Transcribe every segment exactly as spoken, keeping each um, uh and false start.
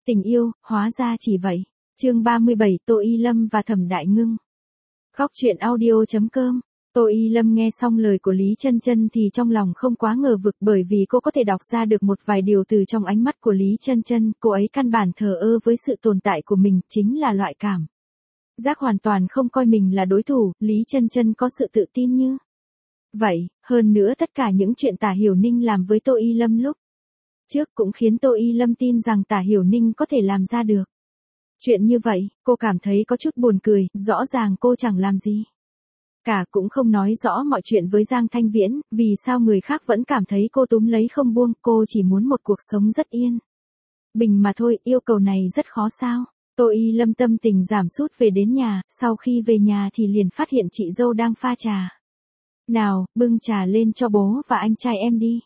Tình yêu, hóa ra chỉ vậy. Chương ba mươi bảy, Tô Y Lâm và Thẩm Đại Ngưng. Góc truyện audio chấm com. Tô Y Lâm nghe xong lời của Lý Chân Chân thì trong lòng không quá ngờ vực, bởi vì cô có thể đọc ra được một vài điều từ trong ánh mắt của Lý Chân Chân. Cô ấy căn bản thờ ơ với sự tồn tại của mình, chính là loại cảm giác hoàn toàn không coi mình là đối thủ. Lý Chân Chân có sự tự tin như vậy, hơn nữa tất cả những chuyện Tả Hiểu Ninh làm với Tô Y Lâm lúc trước cũng khiến Tô Y Lâm tin rằng Tả Hiểu Ninh có thể làm ra được chuyện như vậy. Cô cảm thấy có chút buồn cười, rõ ràng cô chẳng làm gì cả, cũng không nói rõ mọi chuyện với Giang Thanh Viễn, vì sao người khác vẫn cảm thấy cô túm lấy không buông. Cô chỉ muốn một cuộc sống rất yên bình mà thôi, yêu cầu này rất khó sao? Tô Y Lâm tâm tình giảm sút về đến nhà, sau khi về nhà thì liền phát hiện chị dâu đang pha trà. Nào, bưng trà lên cho bố và anh trai em đi.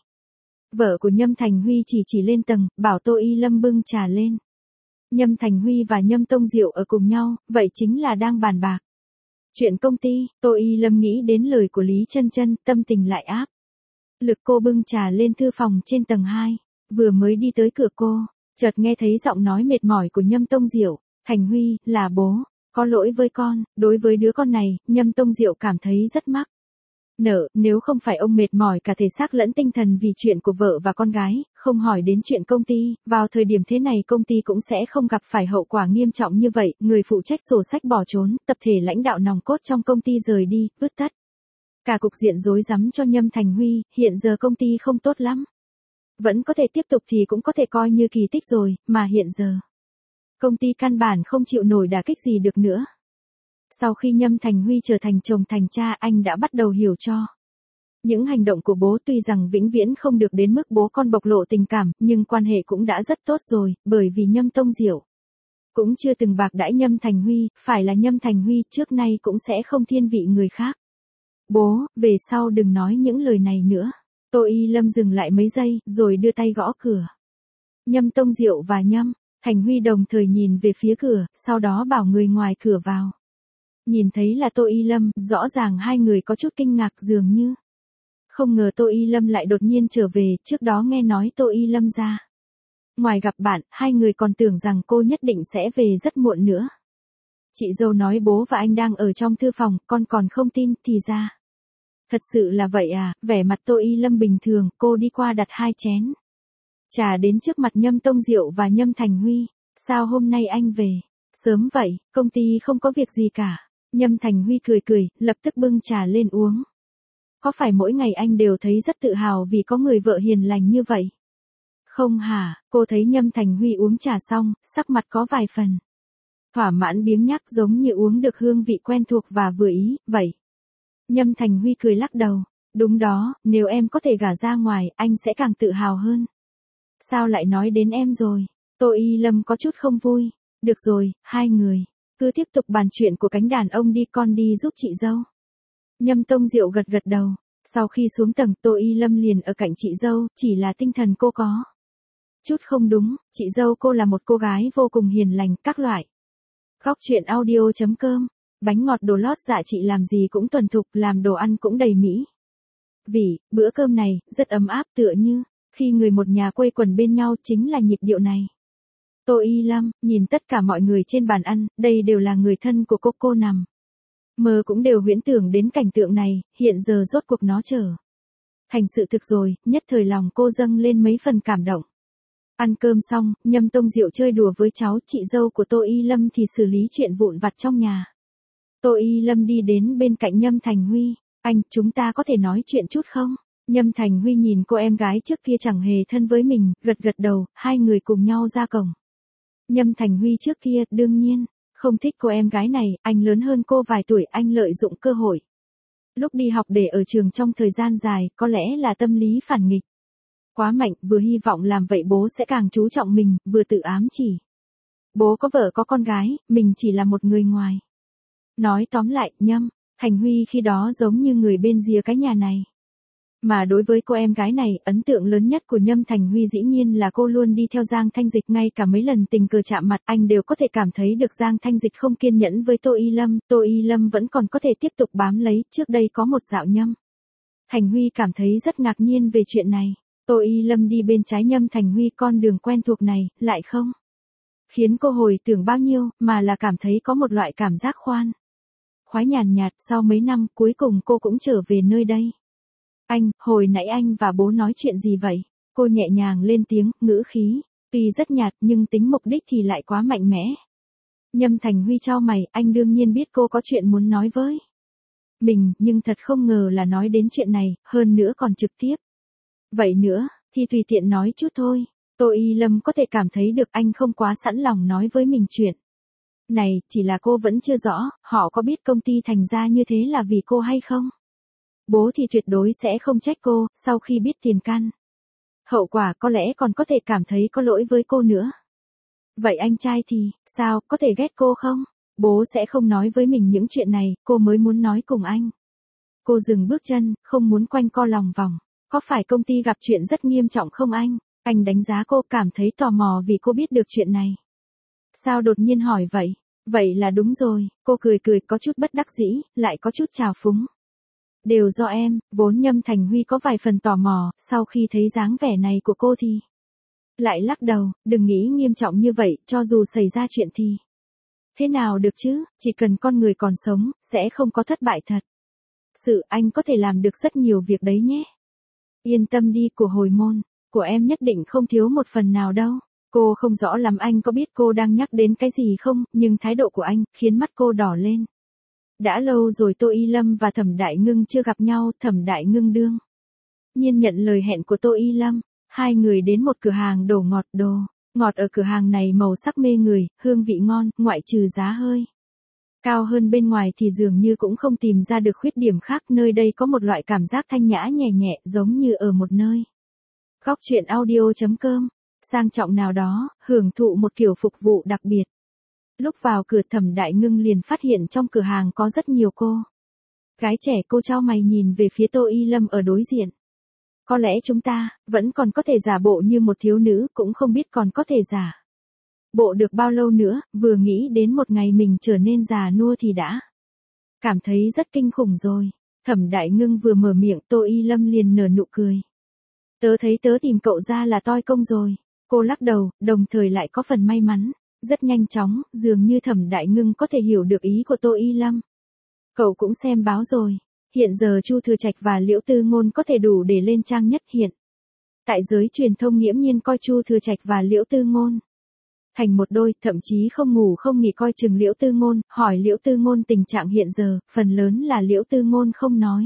Vợ của Nhâm Thành Huy chỉ chỉ lên tầng, bảo Tô Y Lâm bưng trà lên. Nhâm Thành Huy và Nhâm Tông Diệu ở cùng nhau, vậy chính là đang bàn bạc chuyện công ty. Tô Y Lâm nghĩ đến lời của Lý Chân Chân, tâm tình lại áp lực. Cô bưng trà lên thư phòng trên tầng hai, vừa mới đi tới cửa cô, chợt nghe thấy giọng nói mệt mỏi của Nhâm Tông Diệu. Thành Huy, là bố, có lỗi với con. Đối với đứa con này, Nhâm Tông Diệu cảm thấy rất mắc nợ, nếu không phải ông mệt mỏi cả thể xác lẫn tinh thần vì chuyện của vợ và con gái, không hỏi đến chuyện công ty, vào thời điểm thế này công ty cũng sẽ không gặp phải hậu quả nghiêm trọng như vậy. Người phụ trách sổ sách bỏ trốn, tập thể lãnh đạo nòng cốt trong công ty rời đi, vứt tất cả cục diện rối rắm cho Nhâm Thành Huy. Hiện giờ công ty không tốt lắm, vẫn có thể tiếp tục thì cũng có thể coi như kỳ tích rồi, mà hiện giờ công ty căn bản không chịu nổi đả kích gì được nữa. Sau khi Nhâm Thành Huy trở thành chồng thành cha, anh đã bắt đầu hiểu cho những hành động của bố. Tuy rằng vĩnh viễn không được đến mức bố con bộc lộ tình cảm, nhưng quan hệ cũng đã rất tốt rồi, bởi vì Nhâm Tông Diệu cũng chưa từng bạc đãi Nhâm Thành Huy, phải là Nhâm Thành Huy trước nay cũng sẽ không thiên vị người khác. Bố, về sau đừng nói những lời này nữa. Tô Y Lâm dừng lại mấy giây, rồi đưa tay gõ cửa. Nhâm Tông Diệu và Nhâm Thành Huy đồng thời nhìn về phía cửa, sau đó bảo người ngoài cửa vào. Nhìn thấy là Tô Y Lâm, rõ ràng hai người có chút kinh ngạc, dường như không ngờ Tô Y Lâm lại đột nhiên trở về. Trước đó nghe nói Tô Y Lâm ra ngoài gặp bạn, hai người còn tưởng rằng cô nhất định sẽ về rất muộn nữa. Chị dâu nói bố và anh đang ở trong thư phòng, con còn không tin, thì ra thật sự là vậy à. Vẻ mặt Tô Y Lâm bình thường, cô đi qua đặt hai chén trà đến trước mặt Nhâm Tông Diệu và Nhâm Thành Huy. Sao hôm nay anh về sớm vậy? Công ty không có việc gì cả. Nhâm Thành Huy cười cười, lập tức bưng trà lên uống. Có phải mỗi ngày anh đều thấy rất tự hào vì có người vợ hiền lành như vậy? Không hả? Cô thấy Nhâm Thành Huy uống trà xong, sắc mặt có vài phần thỏa mãn biếng nhác, giống như uống được hương vị quen thuộc và vừa ý, vậy. Nhâm Thành Huy cười lắc đầu. Đúng đó, nếu em có thể gả ra ngoài, anh sẽ càng tự hào hơn. Sao lại nói đến em rồi? Tô Y Lâm có chút không vui. Được rồi, hai người cứ tiếp tục bàn chuyện của cánh đàn ông đi, con đi giúp chị dâu. Nhâm Tông Diệu gật gật đầu. Sau khi xuống tầng, Tô Y Lâm liền ở cạnh chị dâu, chỉ là tinh thần cô có chút không đúng. Chị dâu cô là một cô gái vô cùng hiền lành, các loại. Góc truyện audio chấm com. Bánh ngọt đồ lót dạ chị làm gì cũng thuần thục, làm đồ ăn cũng đầy mỹ vị. Bữa cơm này rất ấm áp, tựa như khi người một nhà quây quần bên nhau, chính là nhịp điệu này. Tô Y Lâm nhìn tất cả mọi người trên bàn ăn, đây đều là người thân của cô. Cô nằm mơ cũng đều huyễn tưởng đến cảnh tượng này, hiện giờ rốt cuộc nó trở thành sự thực rồi, nhất thời lòng cô dâng lên mấy phần cảm động. Ăn cơm xong, Nhâm Tông Diệu chơi đùa với cháu chị dâu của Tô Y Lâm thì xử lý chuyện vụn vặt trong nhà. Tô Y Lâm đi đến bên cạnh Nhâm Thành Huy. Anh, chúng ta có thể nói chuyện chút không? Nhâm Thành Huy nhìn cô em gái trước kia chẳng hề thân với mình, gật gật đầu. Hai người cùng nhau ra cổng. Nhâm Thành Huy trước kia, đương nhiên không thích cô em gái này. Anh lớn hơn cô vài tuổi, anh lợi dụng cơ hội lúc đi học để ở trường trong thời gian dài, có lẽ là tâm lý phản nghịch quá mạnh, vừa hy vọng làm vậy bố sẽ càng chú trọng mình, vừa tự ám chỉ bố có vợ có con gái, mình chỉ là một người ngoài. Nói tóm lại, Nhâm Thành Huy khi đó giống như người bên rìa cái nhà này. Mà đối với cô em gái này, ấn tượng lớn nhất của Nhâm Thành Huy dĩ nhiên là cô luôn đi theo Giang Thanh Dịch. Ngay cả mấy lần tình cờ chạm mặt, anh đều có thể cảm thấy được Giang Thanh Dịch không kiên nhẫn với Tô Y Lâm. Tô Y Lâm vẫn còn có thể tiếp tục bám lấy. Trước đây có một dạo Nhâm Thành Huy cảm thấy rất ngạc nhiên về chuyện này. Tô Y Lâm đi bên trái Nhâm Thành Huy, con đường quen thuộc này, lại không khiến cô hồi tưởng bao nhiêu, mà là cảm thấy có một loại cảm giác khoan khoái nhàn nhạt, sau mấy năm cuối cùng cô cũng trở về nơi đây. Anh, hồi nãy anh và bố nói chuyện gì vậy? Cô nhẹ nhàng lên tiếng, ngữ khí tuy rất nhạt nhưng tính mục đích thì lại quá mạnh mẽ. Nhâm Thành Huy chau mày, anh đương nhiên biết cô có chuyện muốn nói với mình, nhưng thật không ngờ là nói đến chuyện này, hơn nữa còn trực tiếp. Vậy nữa, thì tùy tiện nói chút thôi. Tô Y Lâm có thể cảm thấy được anh không quá sẵn lòng nói với mình chuyện này, chỉ là cô vẫn chưa rõ, họ có biết công ty thành ra như thế là vì cô hay không? Bố thì tuyệt đối sẽ không trách cô, sau khi biết tiền căn hậu quả có lẽ còn có thể cảm thấy có lỗi với cô nữa. Vậy anh trai thì, sao, có thể ghét cô không? Bố sẽ không nói với mình những chuyện này, cô mới muốn nói cùng anh. Cô dừng bước chân, không muốn quanh co lòng vòng. Có phải công ty gặp chuyện rất nghiêm trọng không anh? Anh đánh giá cô, cảm thấy tò mò vì cô biết được chuyện này. Sao đột nhiên hỏi vậy? Vậy là đúng rồi, cô cười cười có chút bất đắc dĩ, lại có chút trào phúng. Đều do em, vốn Nhâm Thành Huy có vài phần tò mò, sau khi thấy dáng vẻ này của cô thì lại lắc đầu, đừng nghĩ nghiêm trọng như vậy, cho dù xảy ra chuyện thì thế nào được chứ, chỉ cần con người còn sống, sẽ không có thất bại thật. Sự anh có thể làm được rất nhiều việc đấy nhé. Yên tâm đi, của hồi môn của em nhất định không thiếu một phần nào đâu. Cô không rõ lắm anh có biết cô đang nhắc đến cái gì không, nhưng thái độ của anh khiến mắt cô đỏ lên. Đã lâu rồi Tô Y Lâm và Thẩm Đại Ngưng chưa gặp nhau, Thẩm Đại Ngưng đương nhiên nhận lời hẹn của Tô Y Lâm. Hai người đến một cửa hàng đồ ngọt, đồ ngọt ở cửa hàng này màu sắc mê người, hương vị ngon, ngoại trừ giá hơi cao hơn bên ngoài thì dường như cũng không tìm ra được khuyết điểm khác, nơi đây có một loại cảm giác thanh nhã nhẹ nhẹ, giống như ở một nơi góc truyện audio chấm com sang trọng nào đó, hưởng thụ một kiểu phục vụ đặc biệt. Lúc vào cửa Thẩm Đại Ngưng liền phát hiện trong cửa hàng có rất nhiều cô gái trẻ, cô chau mày nhìn về phía Tô Y Lâm ở đối diện. Có lẽ chúng ta vẫn còn có thể giả bộ như một thiếu nữ, cũng không biết còn có thể giả bộ được bao lâu nữa, vừa nghĩ đến một ngày mình trở nên già nua thì đã cảm thấy rất kinh khủng rồi. Thẩm Đại Ngưng vừa mở miệng, Tô Y Lâm liền nở nụ cười. Tớ thấy tớ tìm cậu ra là toi công rồi. Cô lắc đầu, đồng thời lại có phần may mắn. Rất nhanh chóng, dường như Thẩm Đại Ngưng có thể hiểu được ý của Tô Y Lâm. Cậu cũng xem báo rồi. Hiện giờ Chu Thừa Trạch và Liễu Tư Ngôn có thể đủ để lên trang nhất hiện. Tại giới truyền thông nghiễm nhiên coi Chu Thừa Trạch và Liễu Tư Ngôn thành một đôi, thậm chí không ngủ không nghỉ coi chừng Liễu Tư Ngôn, hỏi Liễu Tư Ngôn tình trạng hiện giờ, phần lớn là Liễu Tư Ngôn không nói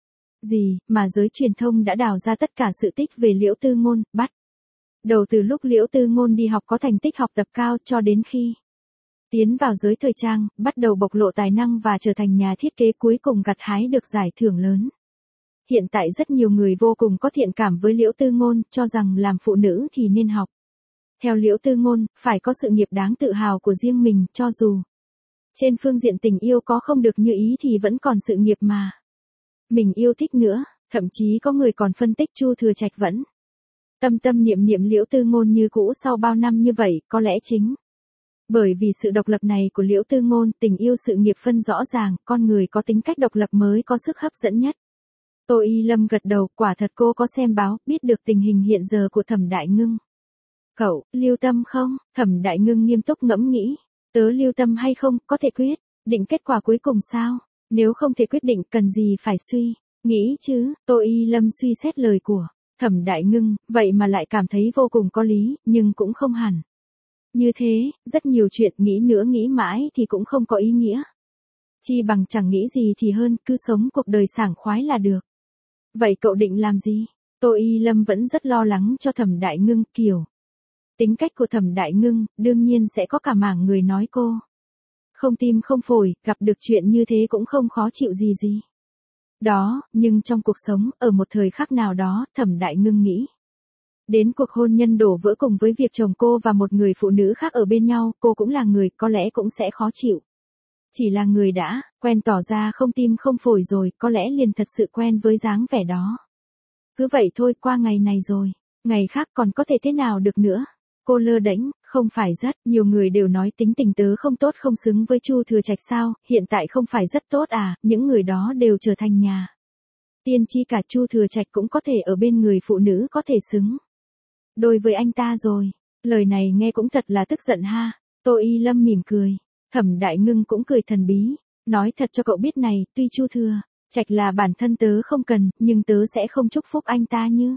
gì, mà giới truyền thông đã đào ra tất cả sự tích về Liễu Tư Ngôn, bắt đầu từ lúc Liễu Tư Ngôn đi học có thành tích học tập cao cho đến khi tiến vào giới thời trang, bắt đầu bộc lộ tài năng và trở thành nhà thiết kế, cuối cùng gặt hái được giải thưởng lớn. Hiện tại rất nhiều người vô cùng có thiện cảm với Liễu Tư Ngôn, cho rằng làm phụ nữ thì nên học theo Liễu Tư Ngôn, phải có sự nghiệp đáng tự hào của riêng mình, cho dù trên phương diện tình yêu có không được như ý thì vẫn còn sự nghiệp mà mình yêu thích nữa. Thậm chí có người còn phân tích Chu Thừa Trạch vẫn tâm tâm niệm niệm Liễu Tư Ngôn như cũ sau bao năm như vậy, có lẽ chính bởi vì sự độc lập này của Liễu Tư Ngôn, tình yêu sự nghiệp phân rõ ràng, con người có tính cách độc lập mới có sức hấp dẫn nhất. Tô Y Lâm gật đầu, quả thật cô có xem báo, biết được tình hình hiện giờ của Thẩm Đại Ngưng. Cậu, lưu tâm không? Thẩm Đại Ngưng nghiêm túc ngẫm nghĩ. Tớ lưu tâm hay không, có thể quyết định kết quả cuối cùng sao? Nếu không thể quyết định, cần gì phải suy nghĩ chứ? Tô Y Lâm suy xét lời của Thẩm Đại Ngưng, vậy mà lại cảm thấy vô cùng có lý, nhưng cũng không hẳn như thế, rất nhiều chuyện nghĩ nữa nghĩ mãi thì cũng không có ý nghĩa. Chi bằng chẳng nghĩ gì thì hơn, cứ sống cuộc đời sảng khoái là được. Vậy cậu định làm gì? Tô Y Lâm vẫn rất lo lắng cho Thẩm Đại Ngưng, kiểu tính cách của Thẩm Đại Ngưng, đương nhiên sẽ có cả mảng người nói cô không tim không phổi, gặp được chuyện như thế cũng không khó chịu gì gì. Đó, nhưng trong cuộc sống, ở một thời khắc nào đó, Thẩm Đại Ngưng nghĩ đến cuộc hôn nhân đổ vỡ cùng với việc chồng cô và một người phụ nữ khác ở bên nhau, cô cũng là người, có lẽ cũng sẽ khó chịu. Chỉ là người đã quen tỏ ra không tim không phổi rồi, có lẽ liền thật sự quen với dáng vẻ đó. Cứ vậy thôi, qua ngày này rồi, ngày khác còn có thể thế nào được nữa. Cô lơ đễnh, không phải rất nhiều người đều nói tính tình tớ không tốt, không xứng với Chu Thừa Trạch sao, hiện tại không phải rất tốt à, những người đó đều trở thành nhà tiên, chi cả Chu Thừa Trạch cũng có thể ở bên người phụ nữ có thể xứng đôi với anh ta rồi. Lời này nghe cũng thật là tức giận ha. Tô Y Lâm mỉm cười. Thẩm Đại Ngưng cũng cười thần bí. Nói thật cho cậu biết này, tuy Chu Thừa Trạch là bản thân tớ không cần, nhưng tớ sẽ không chúc phúc anh ta như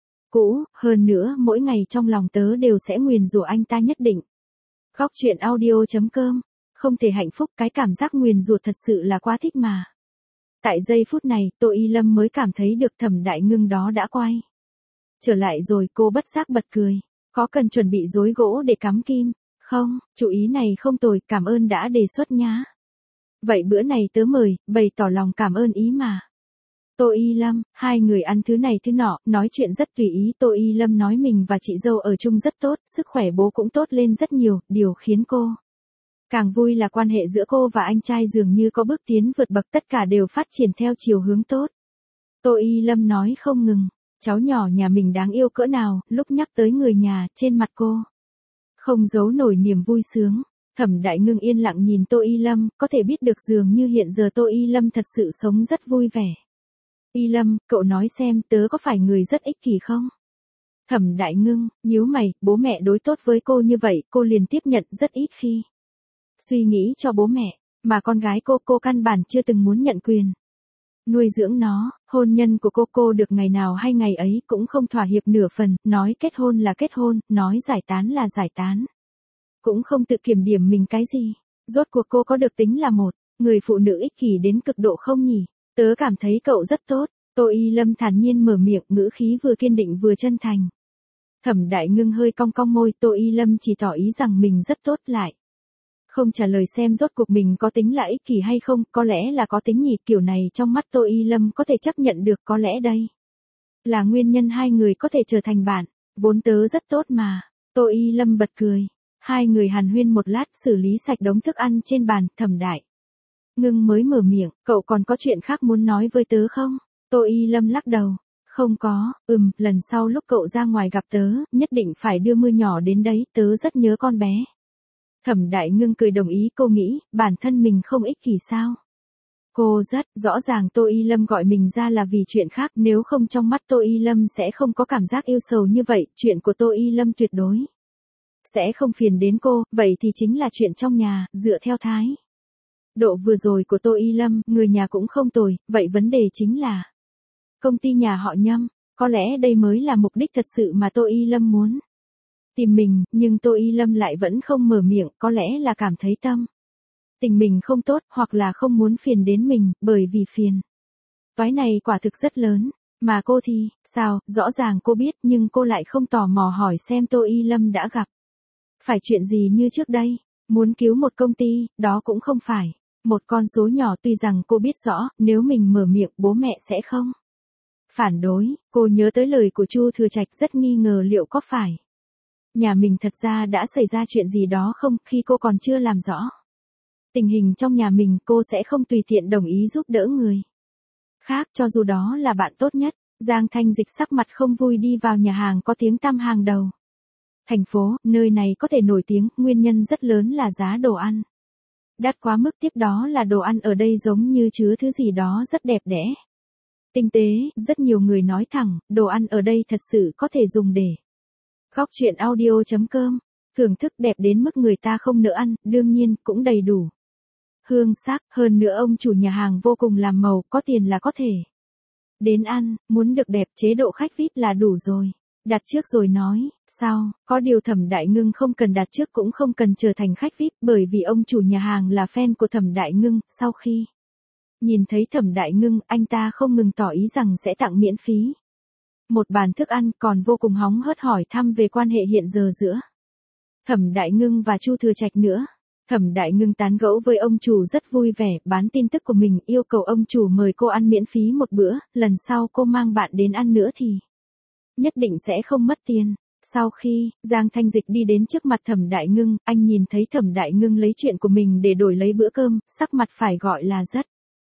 cũ, hơn nữa mỗi ngày trong lòng tớ đều sẽ nguyền rủa anh ta nhất định. Góc truyện audio.com. Không thể hạnh phúc, cái cảm giác nguyền rủa thật sự là quá thích mà. Tại giây phút này, Tô Y Lâm mới cảm thấy được Thẩm Đại Ngưng đó đã quay trở lại rồi, cô bất giác bật cười. Có cần chuẩn bị rối gỗ để cắm kim? Không, chủ ý này không tồi, cảm ơn đã đề xuất nhá. Vậy bữa này tớ mời, bày tỏ lòng cảm ơn ý mà. Tô Y Lâm, hai người ăn thứ này thứ nọ, nói chuyện rất tùy ý. Tô Y Lâm nói mình và chị dâu ở chung rất tốt, sức khỏe bố cũng tốt lên rất nhiều, điều khiến cô càng vui là quan hệ giữa cô và anh trai dường như có bước tiến vượt bậc, tất cả đều phát triển theo chiều hướng tốt. Tô Y Lâm nói không ngừng, cháu nhỏ nhà mình đáng yêu cỡ nào, lúc nhắc tới người nhà, trên mặt cô không giấu nổi niềm vui sướng. Thẩm Đại Ngưng yên lặng nhìn Tô Y Lâm, có thể biết được dường như hiện giờ Tô Y Lâm thật sự sống rất vui vẻ. Y Lâm, cậu nói xem tớ có phải người rất ích kỷ không? Thẩm Đại Ngưng, nhíu mày, bố mẹ đối tốt với cô như vậy, cô liền tiếp nhận rất ít khi suy nghĩ cho bố mẹ, mà con gái cô, cô căn bản chưa từng muốn nhận quyền nuôi dưỡng nó. Hôn nhân của cô cô được ngày nào hay ngày ấy, cũng không thỏa hiệp nửa phần, nói kết hôn là kết hôn, nói giải tán là giải tán. Cũng không tự kiểm điểm mình cái gì. Rốt cuộc cô có được tính là một người phụ nữ ích kỷ đến cực độ không nhỉ? Tớ cảm thấy cậu rất tốt. Tô Y Lâm thản nhiên mở miệng, ngữ khí vừa kiên định vừa chân thành. Thẩm Đại Ngưng hơi cong cong môi, Tô Y Lâm chỉ tỏ ý rằng mình rất tốt lại không trả lời xem rốt cuộc mình có tính là ích kỷ hay không, có lẽ là có tính nhỉ, kiểu này trong mắt Tô Y Lâm có thể chấp nhận được, có lẽ đây là nguyên nhân hai người có thể trở thành bạn, vốn tớ rất tốt mà. Tô Y Lâm bật cười, hai người hàn huyên một lát xử lý sạch đống thức ăn trên bàn, Thẩm Đại Ngưng mới mở miệng, cậu còn có chuyện khác muốn nói với tớ không? Tô Y Lâm lắc đầu, không có, ừm, lần sau lúc cậu ra ngoài gặp tớ, nhất định phải đưa mưa nhỏ đến đấy, tớ rất nhớ con bé. Thẩm Đại Ngưng cười đồng ý, cô nghĩ, bản thân mình không ích kỷ sao? Cô rất, rõ ràng Tô Y Lâm gọi mình ra là vì chuyện khác, nếu không trong mắt Tô Y Lâm sẽ không có cảm giác yêu sầu như vậy, chuyện của Tô Y Lâm tuyệt đối sẽ không phiền đến cô, vậy thì chính là chuyện trong nhà, dựa theo thái độ vừa rồi của Tô Y Lâm, người nhà cũng không tồi, vậy vấn đề chính là công ty nhà họ Nhâm, có lẽ đây mới là mục đích thật sự mà Tô Y Lâm muốn tìm mình, nhưng Tô Y Lâm lại vẫn không mở miệng, có lẽ là cảm thấy tâm tình mình không tốt, hoặc là không muốn phiền đến mình, bởi vì phiền toái này quả thực rất lớn, mà cô thì, sao, rõ ràng cô biết nhưng cô lại không tò mò hỏi xem Tô Y Lâm đã gặp phải chuyện gì như trước đây, muốn cứu một công ty, đó cũng không phải một con số nhỏ, tuy rằng cô biết rõ, nếu mình mở miệng bố mẹ sẽ không phản đối. Cô nhớ tới lời của Chu Thừa Trạch, rất nghi ngờ liệu có phải nhà mình thật ra đã xảy ra chuyện gì đó không, khi cô còn chưa làm rõ tình hình trong nhà mình, cô sẽ không tùy tiện đồng ý giúp đỡ người khác, cho dù đó là bạn tốt nhất. Giang Thanh Dịch sắc mặt không vui đi vào nhà hàng có tiếng tăm hàng đầu thành phố, nơi này có thể nổi tiếng, nguyên nhân rất lớn là giá đồ ăn đắt quá mức, tiếp đó là đồ ăn ở đây giống như chứa thứ gì đó rất đẹp đẽ, tinh tế, rất nhiều người nói thẳng, đồ ăn ở đây thật sự có thể dùng để góc truyện audio.com, thưởng thức đẹp đến mức người ta không nỡ ăn, đương nhiên, cũng đầy đủ hương sắc, hơn nữa ông chủ nhà hàng vô cùng làm màu, có tiền là có thể đến ăn, muốn được đẹp, chế độ khách vi ai pi là đủ rồi. Đặt trước rồi nói, sao, có điều Thẩm Đại Ngưng không cần đặt trước cũng không cần trở thành khách vi ai pi, bởi vì ông chủ nhà hàng là fan của Thẩm Đại Ngưng, sau khi nhìn thấy Thẩm Đại Ngưng, anh ta không ngừng tỏ ý rằng sẽ tặng miễn phí một bàn thức ăn, còn vô cùng hóng hớt hỏi thăm về quan hệ hiện giờ giữa Thẩm Đại Ngưng và Chu Thừa Trạch nữa. Thẩm Đại Ngưng tán gẫu với ông chủ rất vui vẻ, bán tin tức của mình, yêu cầu ông chủ mời cô ăn miễn phí một bữa, lần sau cô mang bạn đến ăn nữa thì nhất định sẽ không mất tiền. Sau khi, Giang Thanh Dịch đi đến trước mặt Thẩm Đại Ngưng, anh nhìn thấy Thẩm Đại Ngưng lấy chuyện của mình để đổi lấy bữa cơm, sắc mặt phải gọi là rất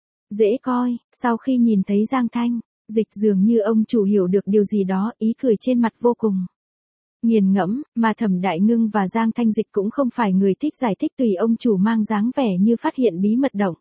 dễ coi. Sau khi nhìn thấy Giang Thanh Dịch, dường như ông chủ hiểu được điều gì đó, ý cười trên mặt vô cùng nghiền ngẫm, mà Thẩm Đại Ngưng và Giang Thanh Dịch cũng không phải người thích giải thích, tùy ông chủ mang dáng vẻ như phát hiện bí mật động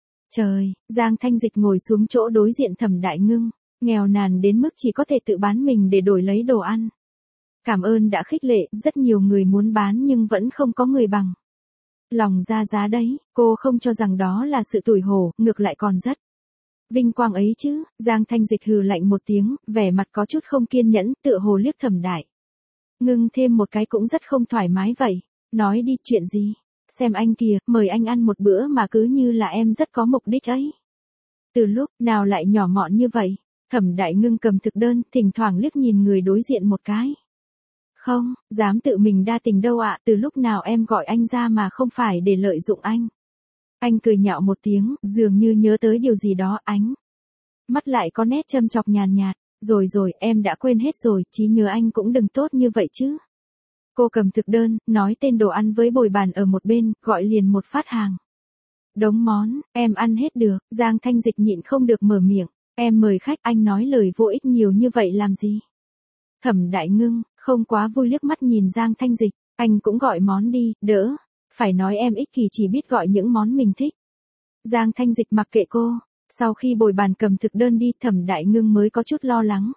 trời. Giang Thanh Dịch ngồi xuống chỗ đối diện Thẩm Đại Ngưng, nghèo nàn đến mức chỉ có thể tự bán mình để đổi lấy đồ ăn. Cảm ơn đã khích lệ, rất nhiều người muốn bán nhưng vẫn không có người bằng. Lòng ra giá đấy, cô không cho rằng đó là sự tủi hổ, ngược lại còn rất vinh quang ấy chứ. Giang Thanh Dịch hừ lạnh một tiếng, vẻ mặt có chút không kiên nhẫn, tựa hồ liếc Thẩm Đại Ngưng thêm một cái cũng rất không thoải mái vậy. Nói đi, chuyện gì? Xem anh kìa, mời anh ăn một bữa mà cứ như là em rất có mục đích ấy. Từ lúc nào lại nhỏ mọn như vậy? Thẩm Đại Ngưng cầm thực đơn, thỉnh thoảng liếc nhìn người đối diện một cái. Không, dám tự mình đa tình đâu ạ, từ lúc nào em gọi anh ra mà không phải để lợi dụng anh. Anh cười nhạo một tiếng, dường như nhớ tới điều gì đó, ánh mắt lại có nét châm chọc nhàn nhạt. Rồi rồi, em đã quên hết rồi, trí nhớ anh cũng đừng tốt như vậy chứ. Cô cầm thực đơn, nói tên đồ ăn với bồi bàn ở một bên, gọi liền một phát hàng. Đống món, em ăn hết được. Giang Thanh Dịch nhịn không được mở miệng. Em mời khách, anh nói lời vô ích nhiều như vậy làm gì? Thẩm Đại Ngưng, không quá vui liếc mắt nhìn Giang Thanh Dịch. Anh cũng gọi món đi, đỡ. Phải nói em ích kỷ chỉ biết gọi những món mình thích. Giang Thanh Dịch mặc kệ cô. Sau khi bồi bàn cầm thực đơn đi, Thẩm Đại Ngưng mới có chút lo lắng.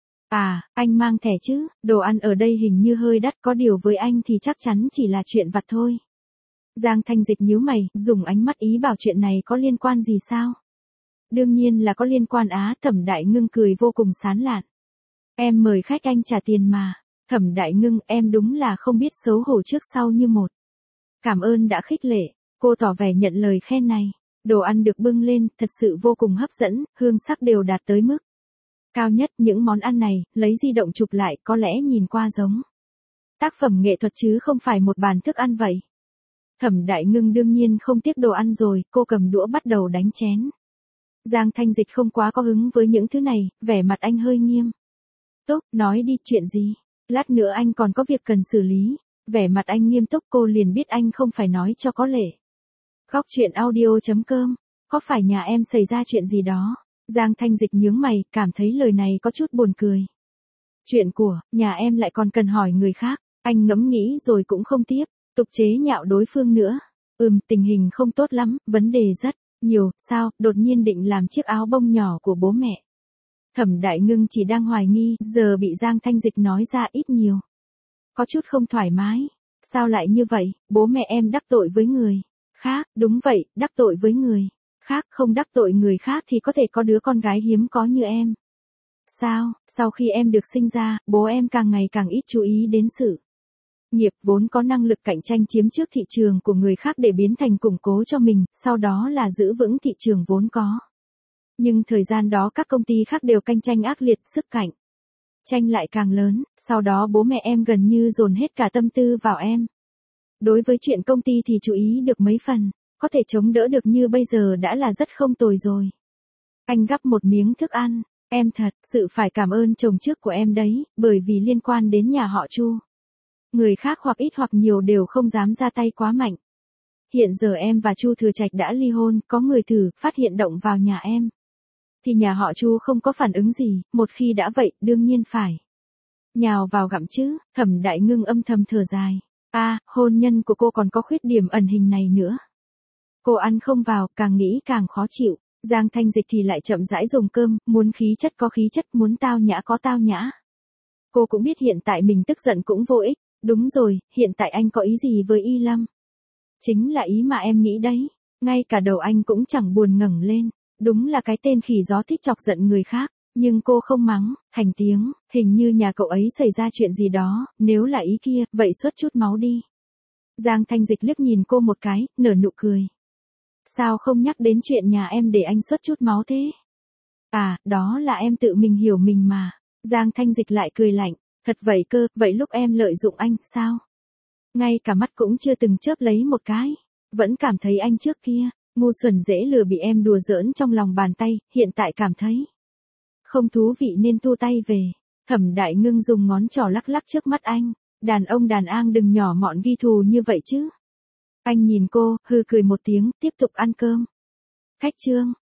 À, anh mang thẻ chứ, đồ ăn ở đây hình như hơi đắt, có điều với anh thì chắc chắn chỉ là chuyện vặt thôi. Giang Thanh Dịch nhíu mày, dùng ánh mắt ý bảo chuyện này có liên quan gì sao? Đương nhiên là có liên quan á. Thẩm Đại Ngưng cười vô cùng sán lạn. Em mời khách anh trả tiền mà. Thẩm Đại Ngưng, em đúng là không biết xấu hổ trước sau như một. Cảm ơn đã khích lệ, cô tỏ vẻ nhận lời khen này. Đồ ăn được bưng lên, thật sự vô cùng hấp dẫn, hương sắc đều đạt tới mức cao nhất. Những món ăn này, lấy di động chụp lại, có lẽ nhìn qua giống tác phẩm nghệ thuật chứ không phải một bàn thức ăn vậy. Thẩm Đại Ngưng đương nhiên không tiếc đồ ăn rồi, cô cầm đũa bắt đầu đánh chén. Giang Thanh Dịch không quá có hứng với những thứ này, vẻ mặt anh hơi nghiêm túc, nói đi, chuyện gì? Lát nữa anh còn có việc cần xử lý. Vẻ mặt anh nghiêm túc, cô liền biết anh không phải nói cho có lệ. Góc truyện audio chấm com, có phải nhà em xảy ra chuyện gì đó? Giang Thanh Dịch nhướng mày, cảm thấy lời này có chút buồn cười. Chuyện của, nhà em lại còn cần hỏi người khác. Anh ngẫm nghĩ rồi cũng không tiếp tục chế nhạo đối phương nữa. Ừm, tình hình không tốt lắm, vấn đề rất nhiều. Sao, đột nhiên định làm chiếc áo bông nhỏ của bố mẹ? Thẩm Đại Ngưng chỉ đang hoài nghi, giờ bị Giang Thanh Dịch nói ra ít nhiều có chút không thoải mái. Sao lại như vậy? Bố mẹ em đắc tội với người khác? Đúng vậy, đắc tội với người khác. Không đắc tội người khác thì có thể có đứa con gái hiếm có như em. Sao, sau khi em được sinh ra, bố em càng ngày càng ít chú ý đến sự nghiệp, vốn có năng lực cạnh tranh chiếm trước thị trường của người khác để biến thành củng cố cho mình, sau đó là giữ vững thị trường vốn có. Nhưng thời gian đó các công ty khác đều cạnh tranh ác liệt, sức cạnh tranh lại càng lớn, sau đó bố mẹ em gần như dồn hết cả tâm tư vào em. Đối với chuyện công ty thì chú ý được mấy phần, có thể chống đỡ được như bây giờ đã là rất không tồi rồi. Anh gắp một miếng thức ăn, em thật sự phải cảm ơn chồng trước của em đấy, bởi vì liên quan đến nhà họ Chu. Người khác hoặc ít hoặc nhiều đều không dám ra tay quá mạnh. Hiện giờ em và Chu Thừa Trạch đã ly hôn, có người thử phát hiện động vào nhà em. Thì nhà họ Chu không có phản ứng gì, một khi đã vậy, đương nhiên phải nhào vào gặm chứ. Thẩm Đại Ngưng âm thầm thở dài. A, à, hôn nhân của cô còn có khuyết điểm ẩn hình này nữa. Cô ăn không vào, càng nghĩ càng khó chịu. Giang Thanh Dịch thì lại chậm rãi dùng cơm, muốn khí chất có khí chất, muốn tao nhã có tao nhã. Cô cũng biết hiện tại mình tức giận cũng vô ích. Đúng rồi, hiện tại anh có ý gì với Y Lâm? Chính là ý mà em nghĩ đấy. Ngay cả đầu anh cũng chẳng buồn ngẩng lên. Đúng là cái tên khỉ gió thích chọc giận người khác. Nhưng cô không mắng, thành tiếng, hình như nhà cậu ấy xảy ra chuyện gì đó, nếu là ý kia, vậy xuất chút máu đi. Giang Thanh Dịch liếc nhìn cô một cái, nở nụ cười. Sao không nhắc đến chuyện nhà em để anh xuất chút máu thế? À, đó là em tự mình hiểu mình mà. Giang Thanh Dịch lại cười lạnh. Thật vậy cơ, vậy lúc em lợi dụng anh, sao? Ngay cả mắt cũng chưa từng chớp lấy một cái. Vẫn cảm thấy anh trước kia, ngu xuẩn dễ lừa bị em đùa giỡn trong lòng bàn tay, hiện tại cảm thấy không thú vị nên thu tay về. Thẩm Đại Ngưng dùng ngón trỏ lắc lắc trước mắt anh. Đàn ông đàn an đừng nhỏ mọn ghi thù như vậy chứ. Anh nhìn cô, hừ cười một tiếng, tiếp tục ăn cơm. Khách trương,